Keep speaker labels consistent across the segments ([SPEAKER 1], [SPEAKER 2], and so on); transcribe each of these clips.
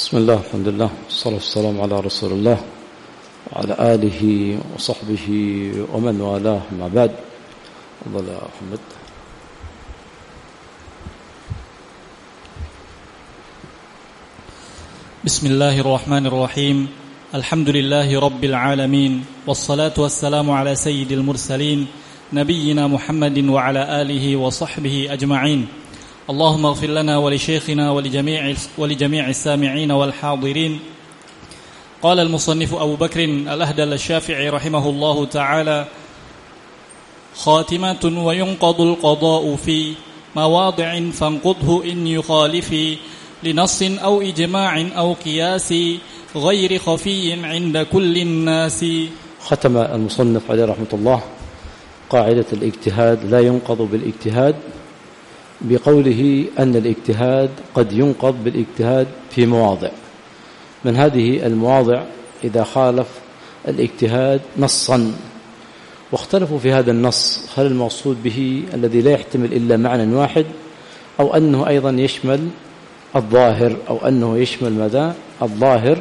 [SPEAKER 1] بسم الله، الحمد لله، والصلاة والسلام على رسول الله وعلى آله وصحبه ومن والاه، ما بعد. تفضل يا محمد.
[SPEAKER 2] بسم الله الرحمن الرحيم. الحمد لله رب العالمين، والصلاة والسلام على سيد المرسلين نبينا محمد وعلى آله وصحبه أجمعين. اللهم اغفر لنا ولشيخنا ولجميع السامعين والحاضرين. قال المصنف أبو بكر الأهدل الشافعي رحمه الله تعالى: خاتمة وينقض القضاء في مواضع فانقضه إن يخالف لنص أو إجماع أو قياس غير خفي عند كل الناس.
[SPEAKER 1] ختم المصنف عليه رحمة الله قاعدة الاجتهاد لا ينقض بالاجتهاد بقوله أن الاجتهاد قد ينقض بالاجتهاد في مواضع. من هذه المواضع إذا خالف الاجتهاد نصا، واختلفوا في هذا النص هل المقصود به الذي لا يحتمل إلا معنى واحد، أو أنه أيضا يشمل الظاهر، أو أنه يشمل ماذا الظاهر.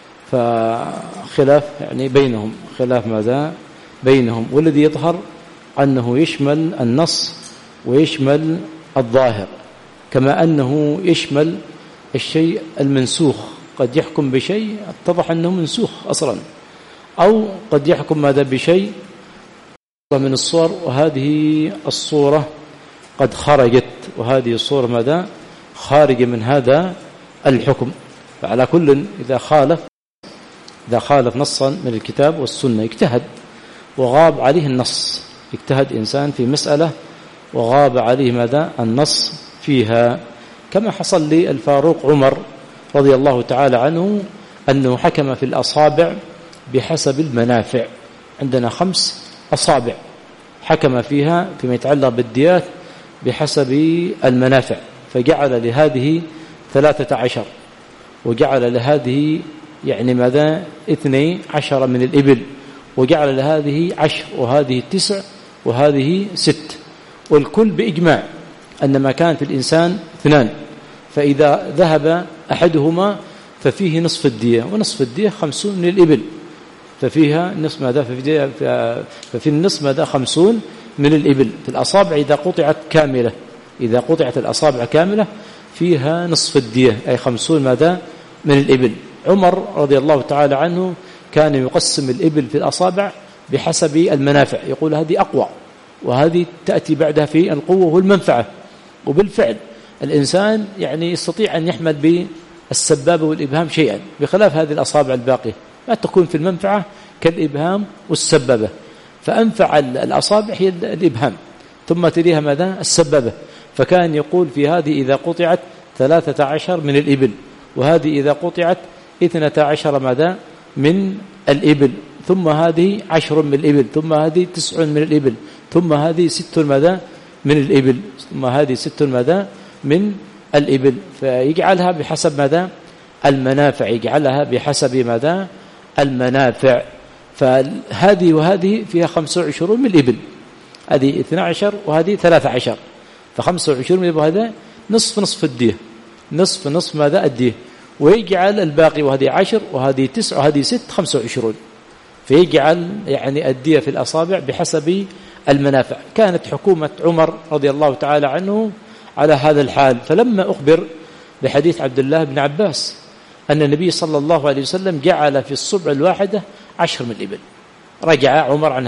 [SPEAKER 1] فخلاف يعني بينهم، خلاف ماذا بينهم، والذي يظهر أنه يشمل النص ويشمل الظاهر، كما أنه يشمل الشيء المنسوخ. قد يحكم بشيء اتضح أنه منسوخ أصلا، أو قد يحكم ماذا بشيء من الصور وهذه الصورة قد خرجت، وهذه الصورة ماذا خارجة من هذا الحكم. فعلى كل إذا خالف نصا من الكتاب والسنة اجتهد وغاب عليه النص، اجتهد إنسان في مسألة وغاب عليه ماذا النص فيها، كما حصل للفاروق عمر رضي الله تعالى عنه أنه حكم في الأصابع بحسب المنافع. عندنا 5 أصابع حكم فيها فيما يتعلق بالديات بحسب المنافع، فجعل لهذه 13، وجعل لهذه يعني ماذا 12 من الإبل، وجعل لهذه 10، وهذه 9، وهذه 6، والكل بإجماع أن ما كان في الإنسان 2، فإذا ذهب أحدهما ففيه نصف الدية، ونصف الدية 50 من الإبل، ففيها نصف ماذا ففي النصف ماذا 50 من الإبل. في الأصابع إذا قطعت كاملة، إذا قطعت الأصابع كاملة فيها نصف الدية، أي 50 ماذا من الإبل. عمر رضي الله تعالى عنه كان يقسم الإبل في الأصابع بحسب المنافع، يقول هذه أقوى وهذه تأتي بعدها في القوة والمنفعة. وبالفعل الإنسان يعني يستطيع أن يحمل بالسبابة والإبهام شيئا، بخلاف هذه الأصابع الباقية ما تكون في المنفعة كالإبهام والسبابة. فأنفع الأصابع هي الإبهام، ثم تليها ماذا السبابة. فكان يقول في هذه إذا قطعت 13 من الإبل، وهذه إذا قطعت 12 ماذا من الإبل، ثم هذه 10 من الإبل، ثم هذه 9 من الإبل، ثم هذه 6 ماذا من الإبل، ثم هذه 6 ماذا من الإبل. فيجعلها بحسب ماذا المنافع، يجعلها بحسب ماذا المنافع. فهذه وهذه فيها 25 من الإبل، هذه 12 وهذه 13، ف25 من الإبل، هذا نصف الدية، نصف ماذا الدية، ويجعل الباقي وهذه 10 وهذه 9 وهذه 6 25، فيجعل يعني الدية في الأصابع بحسب المنافع. كانت حكومة عمر رضي الله تعالى عنه على هذا الحال. فلما أخبر بحديث عبد الله بن عباس أن النبي صلى الله عليه وسلم جعل في الصبع الواحدة 10 من الإبل، رجع عمر عن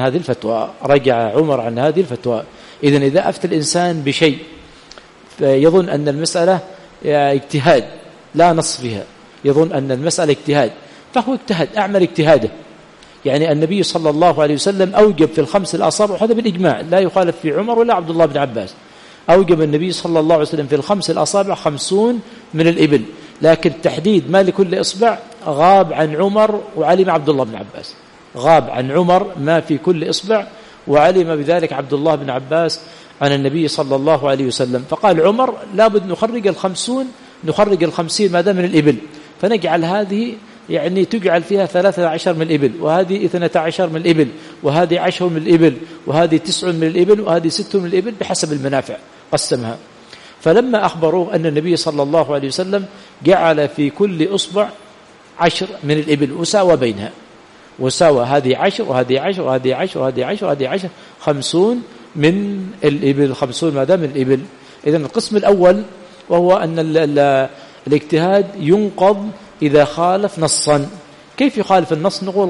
[SPEAKER 1] هذه الفتوى. إذن إذا أفتى الإنسان بشيء يظن أن المسألة اجتهاد لا نص فيها، يظن أن المسألة اجتهاد، فهو اجتهد، أعمل اجتهاده. يعني النبي صلى الله عليه وسلم أوجب في ال5 الأصابع، وهذا بالإجماع لا يخالف في عمر ولا عبد الله بن عباس. أوجب النبي صلى الله عليه وسلم في ال5 الأصابع 50 من الإبل، لكن تحديد ما لكل إصبع غاب عن عمر وعلم عبد الله بن عباس، غاب عن عمر ما في كل إصبع، وعلم بذلك عبد الله بن عباس عن النبي صلى الله عليه وسلم. فقال عمر لابد نخرج ال50 ماذا من الإبل، فنجعل هذه يعني تجعل فيها 13 من الإبل، وهذه 12 من الإبل، وهذه 10 من الإبل، وهذه 9 من الإبل، وهذه 6 من الإبل، بحسب المنافع قسمها. فلما أخبروه أن النبي صلى الله عليه وسلم جعل في كل أصبع 10 من الإبل وساوى بينها، وساوى هذه 10 وهذه 10 وهذه 10 وهذه 10 وهذه 10، 50 من الإبل، 50 ماذا من الإبل. إذن القسم الأول وهو أن الاجتهاد ينقض إذا خالف نصا. كيف يخالف النص؟ نقول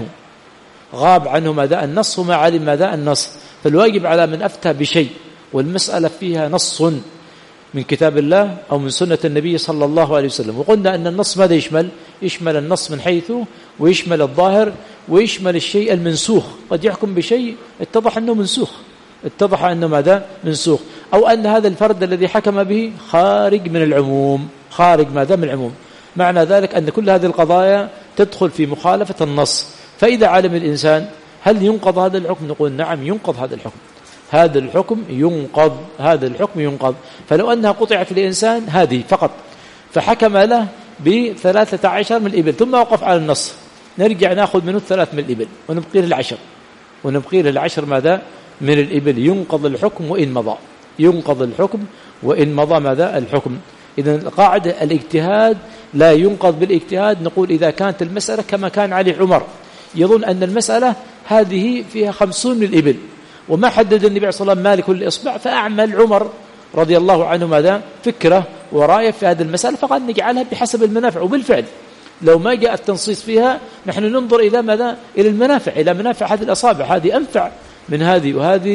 [SPEAKER 1] غاب عنه ماذا النص وما علم ماذا النص. فالواجب على من أفتى بشيء والمسألة فيها نص من كتاب الله أو من سنة النبي صلى الله عليه وسلم، وقلنا أن النص ماذا يشمل النص من حيث ويشمل الظاهر ويشمل الشيء المنسوخ. قد يحكم بشيء اتضح أنه منسوخ، اتضح أنه ماذا منسوخ، أو أن هذا الفرد الذي حكم به خارج من العموم، خارج ماذا من العموم. معنى ذلك أن كل هذه القضايا تدخل في مخالفة النص. فإذا علم الإنسان هل ينقض هذا الحكم؟ نقول نعم ينقض هذا الحكم، هذا الحكم ينقض، هذا الحكم ينقض. فلو أنها قطعت لإنسان هذه فقط فحكم له ب13 من الإبل ثم وقف على النص، نرجع نأخذ منه 3 من الإبل ونبقي له 10، ونبقي له 10 ماذا من الإبل. ينقض الحكم وإن مضى، ينقض الحكم وإن مضى ماذا الحكم. إذن قاعدة الاجتهاد لا ينقض بالاجتهاد. نقول إذا كانت المسألة كما كان علي عمر يظن أن المسألة هذه فيها 50 من الإبل وما حدد النبي صلى الله عليه وسلم مالك كل إصبع، فأعمل عمر رضي الله عنه ماذا فكرة ورأيه في هذه المسألة فقد نجعلها بحسب المنافع. وبالفعل لو ما جاء التنصيص فيها نحن ننظر إلى ماذا إلى المنافع، إلى منافع هذه الأصابع، هذه أنفع من هذه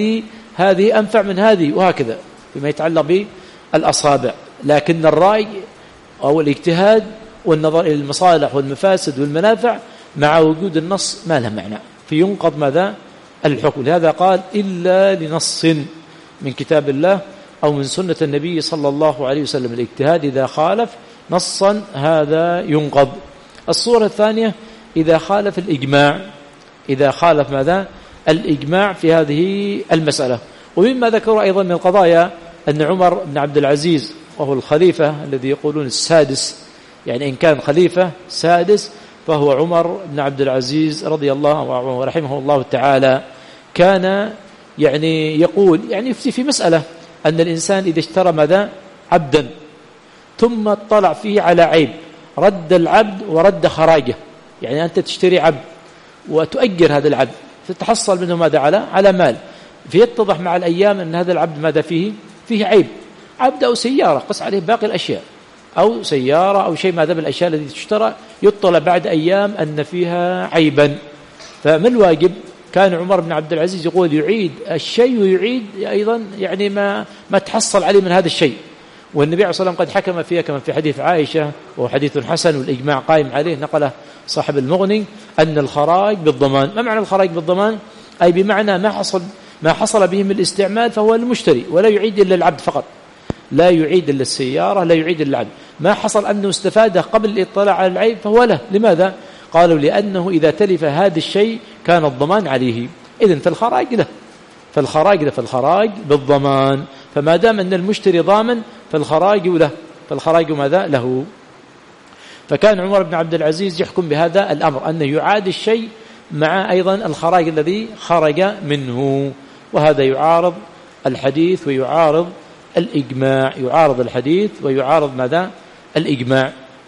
[SPEAKER 1] وهذه أنفع من هذه، وهكذا فيما يتعلق بالأصابع. لكن الرأي أو الاجتهاد والنظر إلى المصالح والمفاسد والمنافع مع وجود النص ما له معنى، فينقض ماذا الحكم. لهذا قال إلا لنص من كتاب الله أو من سنة النبي صلى الله عليه وسلم. الاجتهاد إذا خالف نصا هذا ينقض. الصورة الثانية إذا خالف الإجماع، إذا خالف ماذا الإجماع في هذه المسألة. ومما ذكروا أيضا من القضايا أن عمر بن عبد العزيز وهو الخليفة الذي يقولون السادس، يعني إن كان خليفة سادس فهو عمر بن عبد العزيز رضي الله عنه ورحمه الله تعالى، كان يعني يقول يعني يفتي في مسألة أن الإنسان إذا اشترى ماذا عبدا ثم اطلع فيه على عيب رد العبد ورد خراجه. يعني أنت تشتري عبد وتؤجر هذا العبد فتحصل منه ماذا على مال، فيتضح مع الأيام أن هذا العبد ماذا فيه عيب، عبد أو سيارة قص عليه باقي الأشياء، أو سيارة أو شيء ماذا بالأشياء التي تشترى يطلع بعد أيام أن فيها عيبا. فما الواجب؟ كان عمر بن عبد العزيز يقول يعيد الشيء ويعيد أيضا يعني ما تحصل عليه من هذا الشيء. والنبي عليه الصلاة والسلام قد حكم فيها كما في حديث عائشة وهو حديث حسن والإجماع قائم عليه نقله صاحب المغني أن الخراج بالضمان. ما معنى الخراج بالضمان؟ أي بمعنى ما حصل به من الاستعمال فهو المشتري، ولا يعيد إلا العبد فقط، لا يعيد إلا السيارة، لا يعيد إلا العبد. ما حصل أنه استفاده قبل الاطلاع على العيب فهو له. لماذا؟ قالوا لأنه إذا تلف هذا الشيء كان الضمان عليه. إذن فالخراج له، فالخراج بالضمان. فما دام أن المشتري ضامن فالخراج له، فالخراج ماذا له. فكان عمر بن عبد العزيز يحكم بهذا الأمر أنه يعاد الشيء مع أيضا الخراج الذي خرج منه. وهذا يعارض الحديث ويعارض الإجماع، يعارض الحديث ويعارض ماذا الإجماع.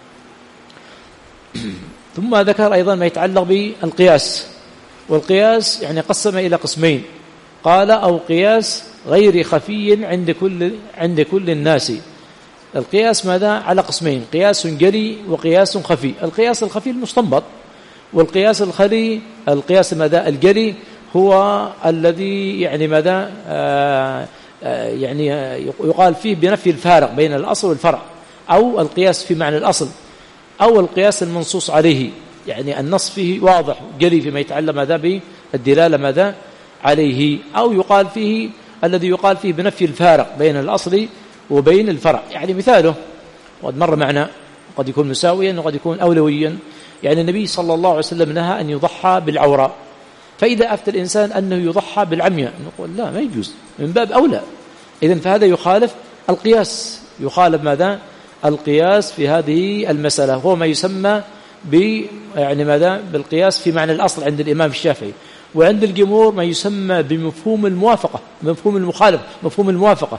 [SPEAKER 1] ثم ذكر أيضا ما يتعلق بالقياس. والقياس يعني قسم إلى قسمين، قال أو قياس غير خفي عند كل الناس. القياس ماذا على قسمين، قياس جلي وقياس خفي. القياس الخفي المستنبط، والقياس الخلي القياس ماذا الجلي هو الذي يعني ماذا يعني يقال فيه بنفي الفارق بين الأصل والفرع، أو القياس في معنى الأصل، أو القياس المنصوص عليه، يعني النص فيه واضح جلي فيما يتعلق ماذا بالدلالة ماذا عليه، أو يقال فيه الذي يقال فيه بنفي الفارق بين الأصل وبين الفرع. يعني مثاله وقد مر معنا قد يكون مساويا وقد يكون أولويا. يعني النبي صلى الله عليه وسلم نهى أن يضحى بالعوراء، فإذا أفتى الإنسان أنه يضحى بالعمياء نقول لا ما يجوز من باب أولى. إذن فهذا يخالف القياس، يخالف ماذا القياس في هذه المسألة، هو ما يسمى يعني ماذا بالقياس في معنى الأصل عند الإمام الشافعي. وعند الجمهور ما يسمى بمفهوم الموافقة، مفهوم المخالفة، مفهوم الموافقة.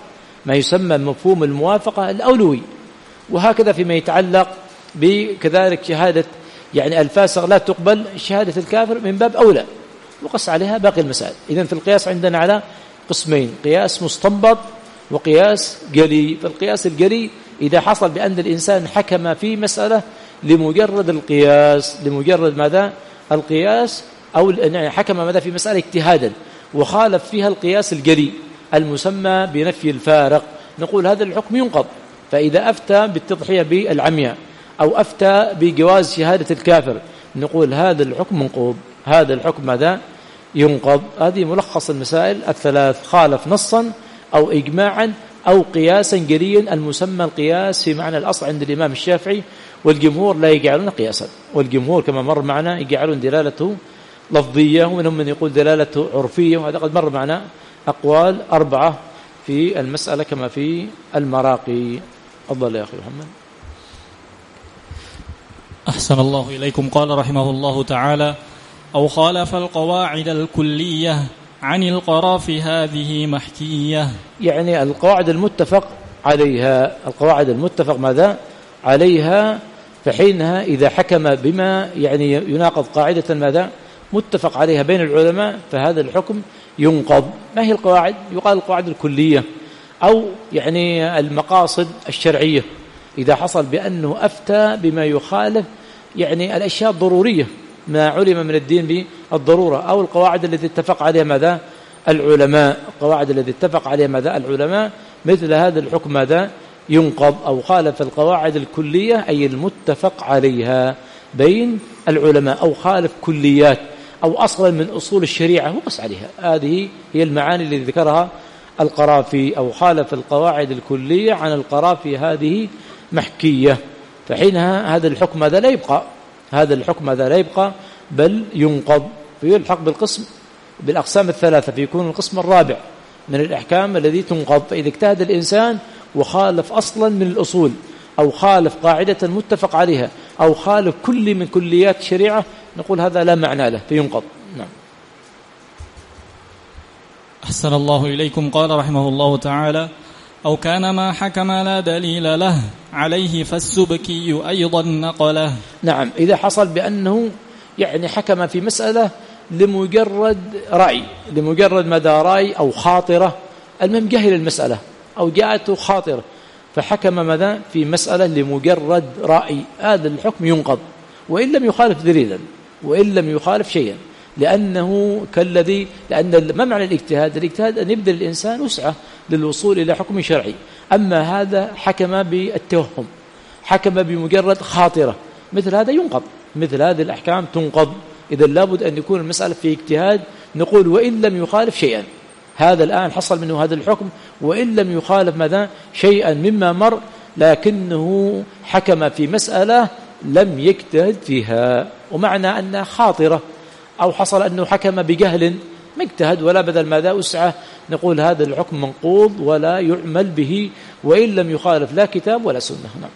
[SPEAKER 1] ما يسمى مفهوم الموافقة الأولوي. وهكذا فيما يتعلق بكذلك شهادة يعني الفاسق لا تقبل شهادة الكافر من باب أولى، وقس عليها باقي المسائل. إذن في القياس عندنا على قسمين: قياس مستنبط وقياس جلي. فالقياس الجلي إذا حصل بأن الإنسان حكم في مسألة لمجرد القياس، لمجرد ماذا؟ القياس، أو يعني حكم ماذا في مسألة اجتهادا وخالف فيها القياس الجلي المسمى بنفي الفارق، نقول هذا الحكم ينقض. فإذا أفتى بالتضحية بالعمياء أو أفتى بجواز شهادة الكافر، نقول هذا الحكم منقوض، هذا الحكم ماذا؟ ينقض. هذه ملخص المسائل الثلاث: خالف نصا أو إجماعا أو قياسا جليا، المسمى القياس في معنى الأصل عند الإمام الشافعي، والجمهور لا يجعلون قياسا، والجمهور كما مر معنا يجعلون دلالته لفظية، ومنهم من يقول دلالته عرفية، وهذا قد مر معنا أقوال 4 في المسألة كما في المراقي. أفضل يا أخي محمد.
[SPEAKER 2] أحسن الله إليكم. قال رحمه الله تعالى: أو خالف القواعد الكلية عن القراف هذه محكية. يعني
[SPEAKER 1] القواعد المتفق عليها، القواعد المتفق ماذا عليها، فحينها إذا حكم بما يعني يناقض قاعدة ماذا متفق عليها بين العلماء، فهذا الحكم ينقض. ما هي القواعد؟ يقال القواعد الكلية أو يعني المقاصد الشرعية، إذا حصل بأنه أفتى بما يخالف يعني الأشياء الضرورية ما علم من الدين بالضرورة، أو القواعد التي اتفق عليها ماذا العلماء، القواعد التي اتفق عليها ماذا العلماء، مثل هذا الحكم ماذا ينقض. أو خالف القواعد الكلية أي المتفق عليها بين العلماء، أو خالف كليات أو أصلا من أصول الشريعة وقس عليها. هذه هي المعاني التي ذكرها القرافي: أو خالف القواعد الكلية عن القرافي هذه محكية. فحينها هذا الحكم ماذا لا يبقى، هذا الحكم ماذا لا يبقى بل ينقض، فيلحق بالقسم بالأقسام الثلاثة، فيكون القسم الرابع من الأحكام الذي تنقض. فإذا اجتهد الإنسان وخالف أصلا من الأصول، أو خالف قاعدة متفق عليها، أو خالف كل من كليات الشريعة، نقول هذا لا معنى له فينقض. نعم.
[SPEAKER 2] أحسن الله إليكم. قال رحمه الله تعالى: أو كان ما حكم لا دليل له عليه فالسبكي أيضا نقله.
[SPEAKER 1] نعم، إذا حصل بأنه يعني حكم في مسألة لمجرد رأي، لمجرد مدى رأي أو خاطرة، المهم جهل المسألة أو جاءته خاطرة فحكم ماذا في مسألة لمجرد رأي، هذا الحكم ينقض وإن لم يخالف دليلا، وإن لم يخالف شيئا، لأنه كالذي، لأن ما معنى الاجتهاد؟ الاجتهاد أن يبذل الإنسان وسعة للوصول إلى حكم شرعي. أما هذا حكم بالتوهم، حكم بمجرد خاطرة، مثل هذا ينقض، مثل هذه الأحكام تنقض. إذا لابد أن يكون المسألة في اجتهاد، نقول وإن لم يخالف شيئا. هذا الآن حصل منه هذا الحكم وإن لم يخالف ماذا شيئا مما مر، لكنه حكم في مسألة لم يجتهد فيها، ومعنى أنها خاطرة، أو حصل أنه حكم بجهل ما اجتهد ولا بذل ماذا أسعى، نقول هذا الحكم منقوض ولا يعمل به وإن لم يخالف لا كتاب ولا سنة. نعم.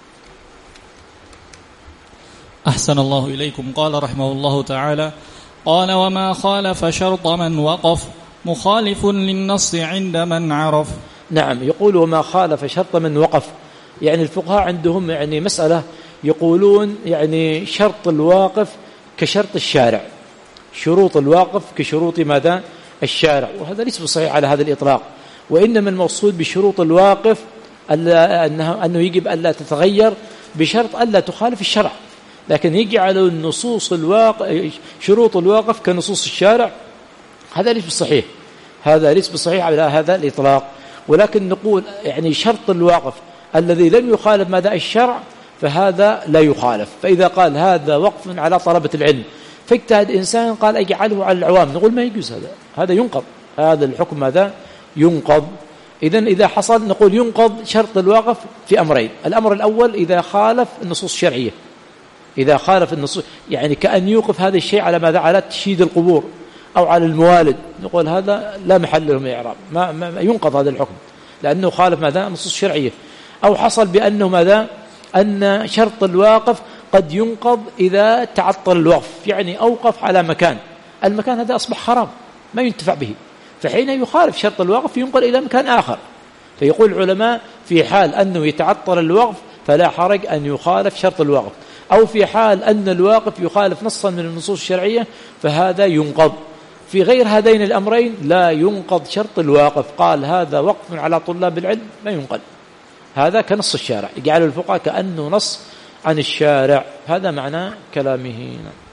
[SPEAKER 2] أحسن الله إليكم. قال رحمه الله تعالى: قال: وما خالف شرط من وقف مخالف للنص عند من عرف.
[SPEAKER 1] نعم، يقول وما خالف شرط من وقف، يعني الفقهاء عندهم يعني مسألة يقولون يعني شرط الواقف كشرط الشارع، شروط الواقف كشروط ماذا الشارع، وهذا ليس صحيح على هذا الإطلاق، وإنما المقصود بشروط الواقف أنه يجب ألا تتغير بشرط ألا تخالف الشرع، لكن يجعل النصوص شروط الواقف كنصوص الشارع، هذا ليس بالصحيح، هذا ليس بالصحيح على هذا الإطلاق. ولكن نقول يعني شرط الواقف الذي لم يخالف ماذا الشرع فهذا لا يخالف. فإذا قال هذا وقف على طلبة العلم فاجتهد إنسان قال أجعله على العوام، نقول ما يجوز، هذا ينقض، هذا الحكم ماذا ينقض. إذن إذا حصل نقول ينقض شرط الواقف في أمرين: الأمر الأول إذا خالف النصوص الشرعية، إذا خالف النصوص يعني كأن يوقف هذا الشيء على ماذا على تشييد القبور أو على الموالد، نقول هذا لا محل له من الإعراب، ما ينقض هذا الحكم لأنه خالف ماذا النصوص الشرعية. أو حصل بأنه ماذا أن شرط الواقف قد ينقض إذا تعطل الوقف، يعني أوقف على مكان، المكان هذا أصبح حرام ما ينتفع به، فحين يخالف شرط الواقف ينقل إلى مكان آخر، فيقول العلماء في حال أنه يتعطل الوقف فلا حرج أن يخالف شرط الوقف، أو في حال أن الواقف يخالف نصا من النصوص الشرعية فهذا ينقض. في غير هذين الأمرين لا ينقض شرط الواقف. قال هذا وقف على طلاب العلم لا ينقض، هذا كنص الشارع، يجعل الفقهاء كأنه نص عن الشارع، هذا معنى كلامه.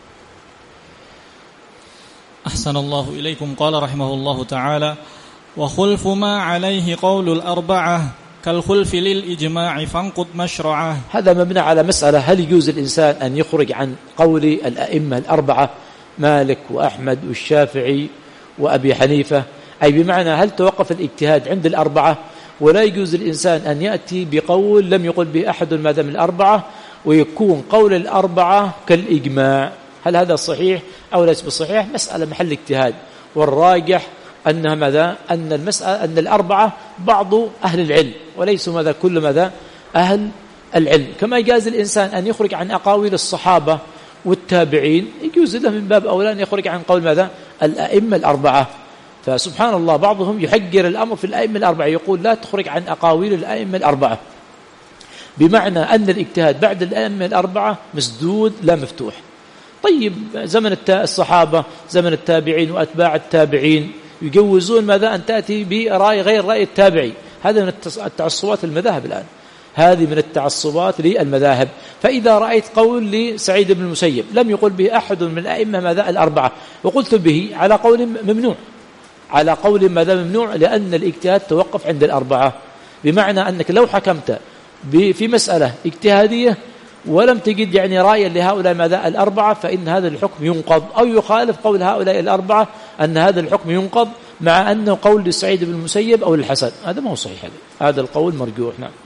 [SPEAKER 2] أحسن الله إليكم. قال رحمه الله تعالى: وخلف ما عليه قول الأربعة كالخلف للإجماع فانقض مشرعه.
[SPEAKER 1] هذا مبنى على مسألة: هل يجوز الإنسان أن يخرج عن قول الأئمة الأربعة مالك وأحمد والشافعي وأبي حنيفة؟ أي بمعنى هل توقف الاجتهاد عند الأربعة ولا يجوز الإنسان أن يأتي بقول لم يقل به أحد ما دام الأربعة ويكون قول الأربعة كالإجماع؟ هل هذا صحيح أو ليس بصحيح؟ مسألة محل اجتهاد، والراجح أنها ماذا؟ أن المسألة أن الأربعة بعض أهل العلم وليسوا ماذا كل ماذا أهل العلم. كما يجاز الإنسان أن يخرج عن أقاويل الصحابة والتابعين، يجوز له من باب أولى أن يخرج عن قول ماذا الأئمة الأربعة. فسبحان الله بعضهم يحجر الأمر في الأئمة الأربعة، يقول لا تخرج عن أقاويل الأئمة الأربعة، بمعنى أن الاجتهاد بعد الأئمة الأربعة مسدود لا مفتوح. طيب زمن الصحابة، زمن التابعين وأتباع التابعين يجوزون ماذا أن تأتي برأي غير رأي التابعي. هذا من التعصبات المذاهب الآن، هذه من التعصبات للمذاهب. فإذا رأيت قول لسعيد بن المسيب لم يقل به أحد من الأئمة ماذا الأربعة وقلت به على قول ممنوع، على قول ماذا ممنوع، لأن الاجتهاد توقف عند الأربعة. بمعنى أنك لو حكمت في مسألة اجتهادية ولم تجد يعني رأيا لهؤلاء ماذا الأربعة فإن هذا الحكم ينقض، أو يخالف قول هؤلاء الأربعة أن هذا الحكم ينقض مع أنه قول لسعيد بن المسيب أو للحسن. هذا ما هو صحيح، هذا القول مرجوح. نعم.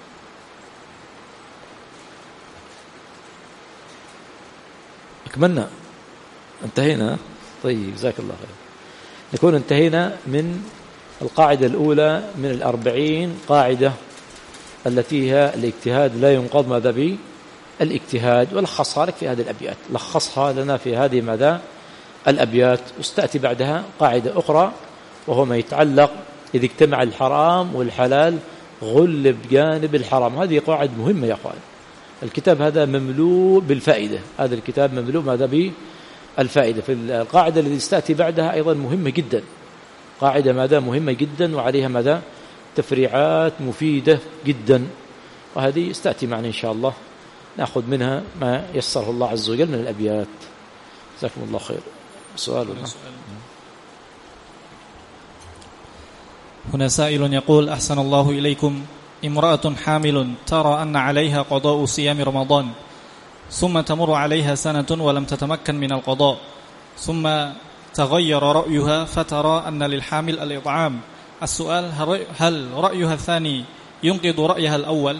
[SPEAKER 1] أكملنا، انتهينا. طيب جزاك الله خير. نكون انتهينا من القاعدة الأولى من 40 قاعدة التي هي الاجتهاد لا ينقض ماذا به الاجتهاد، ولخصها لك في هذه الأبيات، لخصها لنا في هذه ماذا الأبيات. واستأتي بعدها قاعدة أخرى وهو ما يتعلق إذا اجتمع الحرام والحلال غلب جانب الحرام. هذه قاعدة مهمة يا أخوان. الكتاب هذا مملوء بالفائدة، هذا الكتاب مملوء ماذا بالفائدة. في القاعدة التي استأتي بعدها أيضا مهمة جدا، قاعدة ماذا مهمة جدا وعليها ماذا تفريعات مفيدة جدا، وهذه استأتي معنا إن شاء الله، نأخذ منها ما يسره الله عز وجل من الأبيات. جزاكم الله خير. سؤال
[SPEAKER 2] هنا سائل يقول: أحسن الله إليكم، امرأة حامل ترى أن عليها قضاء صيام رمضان، ثم تمر عليها سنة ولم تتمكن من القضاء، ثم تغير رأيها فترى أن للحامل الإطعام. السؤال: هل رأيها الثاني ينقض رأيها الأول؟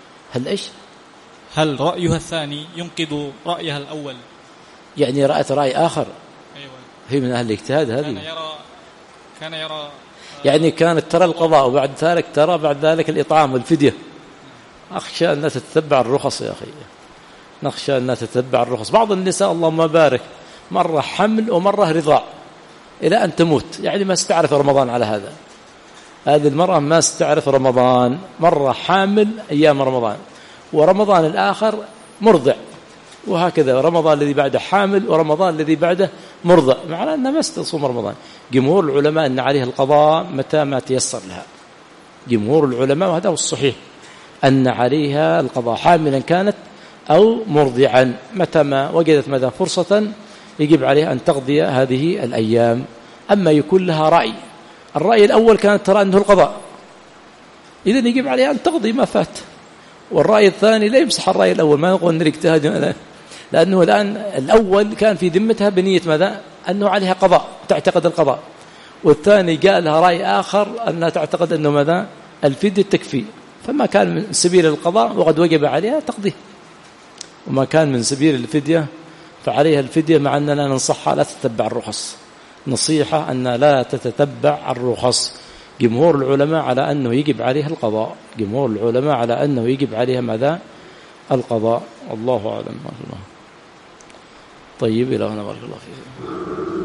[SPEAKER 2] هل رأيها الثاني ينقض رأيها الأول؟
[SPEAKER 1] يعني رأت رأي آخر.
[SPEAKER 2] أيوة.
[SPEAKER 1] هي من أهل الاجتهاد هذه.
[SPEAKER 2] كان يرى
[SPEAKER 1] يعني كانت ترى القضاء وبعد ذلك ترى بعد ذلك الإطعام والفدية. أخشى أن تتبع الرخص يا أخي، نخشى أن تتبع الرخص. بعض النساء اللهم بارك مرة حمل ومرة رضاع إلى أن تموت، يعني ما استعرف رمضان على هذا. هذه المرأة ما استعرف رمضان، مرة حامل أيام رمضان ورمضان الآخر مرضع، وهكذا رمضان الذي بعده حامل ورمضان الذي بعده مرضع، معناه أنها ما ستصوم رمضان. جمهور العلماء أن عليها القضاء متى ما تيسر لها، جمهور العلماء، وهذا هو الصحيح، أن عليها القضاء حاملا كانت أو مرضعا، متى ما وجدت ماذا فرصة يجب عليها أن تقضي هذه الأيام. أما يكون لها رأي، الرأي الأول كانت ترى أنه القضاء، إذن يجب عليها أن تقضي ما فات. والرأي الثاني لا يمسح الرأي الأول، ما نقول أن الاجتهاد، لأنه الآن الأول كان في ذمتها بنية ماذا أنه عليها قضاء، تعتقد القضاء، والثاني جاء لها رأي آخر أنها تعتقد أنه ماذا الفدية تكفي، فما كان من سبيل القضاء وقد وجب عليها تقضيه، وما كان من سبيل الفدية فعليها الفدية، مع أننا ننصحها لا تتبع الرخص، نصيحة أن لا تتبع الرخص. جمهور العلماء على أنه يجب عليها القضاء، جمهور العلماء على أنه يجب عليها ماذا القضاء. الله أعلم. طيب إلى هنا بارك الله فيك.